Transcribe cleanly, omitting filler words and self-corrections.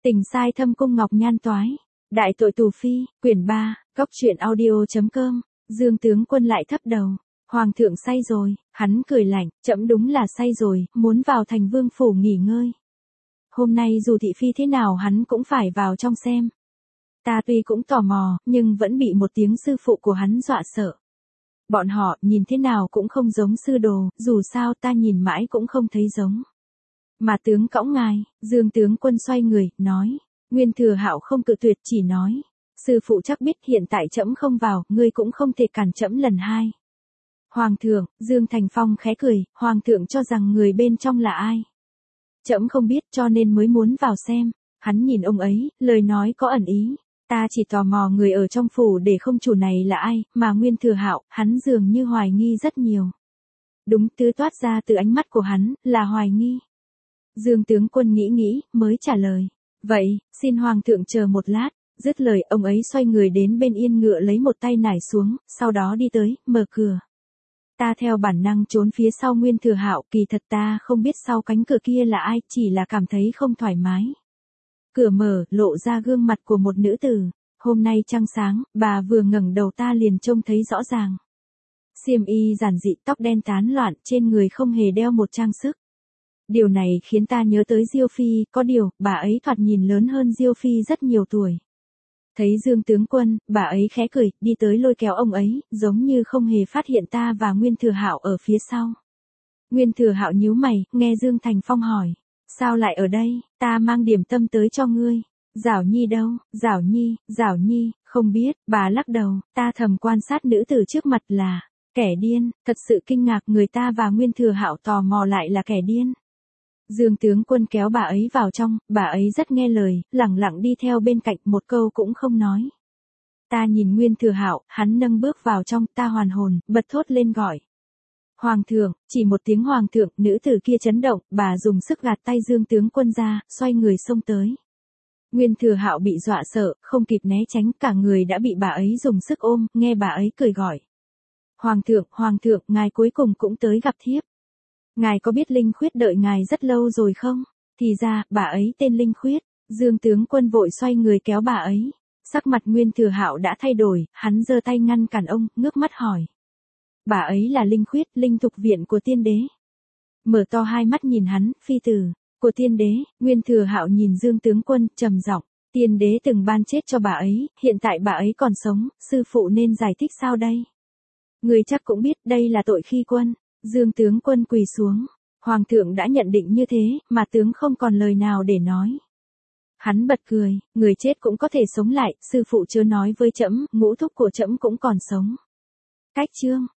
Tình sai thâm cung ngọc nhan toái. Đại tội tù phi, quyển 3, cốc truyện audio.com. Dương tướng quân lại thấp đầu. Hoàng thượng say rồi, hắn cười lạnh, trẫm đúng là say rồi, muốn vào thành vương phủ nghỉ ngơi. Hôm nay dù thị phi thế nào hắn cũng phải vào trong xem. Ta tuy cũng tò mò, nhưng vẫn bị một tiếng sư phụ của hắn dọa sợ. Bọn họ nhìn thế nào cũng không giống sư đồ, dù sao ta nhìn mãi cũng không thấy giống. Mà tướng cõng ngài, Dương tướng quân xoay người, nói. Nguyên Thừa Hạo không cự tuyệt, chỉ nói. Sư phụ chắc biết hiện tại trẫm không vào, ngươi cũng không thể cản trẫm lần hai. Hoàng thượng, Dương Thành Phong khẽ cười, Hoàng thượng cho rằng người bên trong là ai? Trẫm không biết cho nên mới muốn vào xem. Hắn nhìn ông ấy, lời nói có ẩn ý. Ta chỉ tò mò người ở trong phủ để không chủ này là ai, mà Nguyên Thừa Hạo, hắn dường như hoài nghi rất nhiều. Đúng, tứ toát ra từ ánh mắt của hắn, là hoài nghi. Dương tướng quân nghĩ, mới trả lời. Vậy, xin Hoàng thượng chờ một lát. Dứt lời, ông ấy xoay người đến bên yên ngựa lấy một tay nải xuống, sau đó đi tới, mở cửa. Ta theo bản năng trốn phía sau Nguyên Thừa Hạo, kỳ thật ta không biết sau cánh cửa kia là ai, chỉ là cảm thấy không thoải mái. Cửa mở, lộ ra gương mặt của một nữ tử. Hôm nay trăng sáng, bà vừa ngẩng đầu ta liền trông thấy rõ ràng. Xiêm y giản dị, tóc đen tán loạn, trên người không hề đeo một trang sức. Điều này khiến ta nhớ tới Diêu Phi, có điều, bà ấy thoạt nhìn lớn hơn Diêu Phi rất nhiều tuổi. Thấy Dương tướng quân, bà ấy khẽ cười, đi tới lôi kéo ông ấy, giống như không hề phát hiện ta và Nguyên Thừa Hạo ở phía sau. Nguyên Thừa Hạo nhíu mày, nghe Dương Thành Phong hỏi. Sao lại ở đây, ta mang điểm tâm tới cho ngươi. Giảo Nhi đâu, Giảo Nhi, không biết, bà lắc đầu, ta thầm quan sát nữ tử trước mặt là kẻ điên, thật sự kinh ngạc người ta và Nguyên Thừa Hạo tò mò lại là kẻ điên. Dương tướng quân kéo bà ấy vào trong, bà ấy rất nghe lời, lẳng lặng đi theo bên cạnh, một câu cũng không nói. Ta nhìn Nguyên Thừa Hạo, hắn nâng bước vào trong, ta hoàn hồn, bật thốt lên gọi. Hoàng thượng, chỉ một tiếng hoàng thượng, nữ tử kia chấn động, bà dùng sức gạt tay Dương tướng quân ra, xoay người xông tới. Nguyên Thừa Hạo bị dọa sợ, không kịp né tránh, cả người đã bị bà ấy dùng sức ôm, nghe bà ấy cười gọi. Hoàng thượng, ngài cuối cùng cũng tới gặp thiếp. Ngài có biết Linh Khuyết đợi ngài rất lâu rồi không? Thì ra, bà ấy tên Linh Khuyết. Dương tướng quân vội xoay người kéo bà ấy. Sắc mặt Nguyên Thừa Hạo đã thay đổi, hắn giơ tay ngăn cản ông, ngước mắt hỏi. Bà ấy là Linh Khuyết, linh thục viện của tiên đế. Mở to hai mắt nhìn hắn, phi tử, của tiên đế. Nguyên Thừa Hạo nhìn Dương tướng quân, trầm giọng. Tiên đế từng ban chết cho bà ấy, hiện tại bà ấy còn sống, sư phụ nên giải thích sao đây? Người chắc cũng biết đây là tội khi quân. Dương tướng quân quỳ xuống. Hoàng thượng đã nhận định như thế, mà tướng không còn lời nào để nói. Hắn bật cười, người chết cũng có thể sống lại, sư phụ chưa nói với trẫm, ngũ thúc của trẫm cũng còn sống. Cách chương.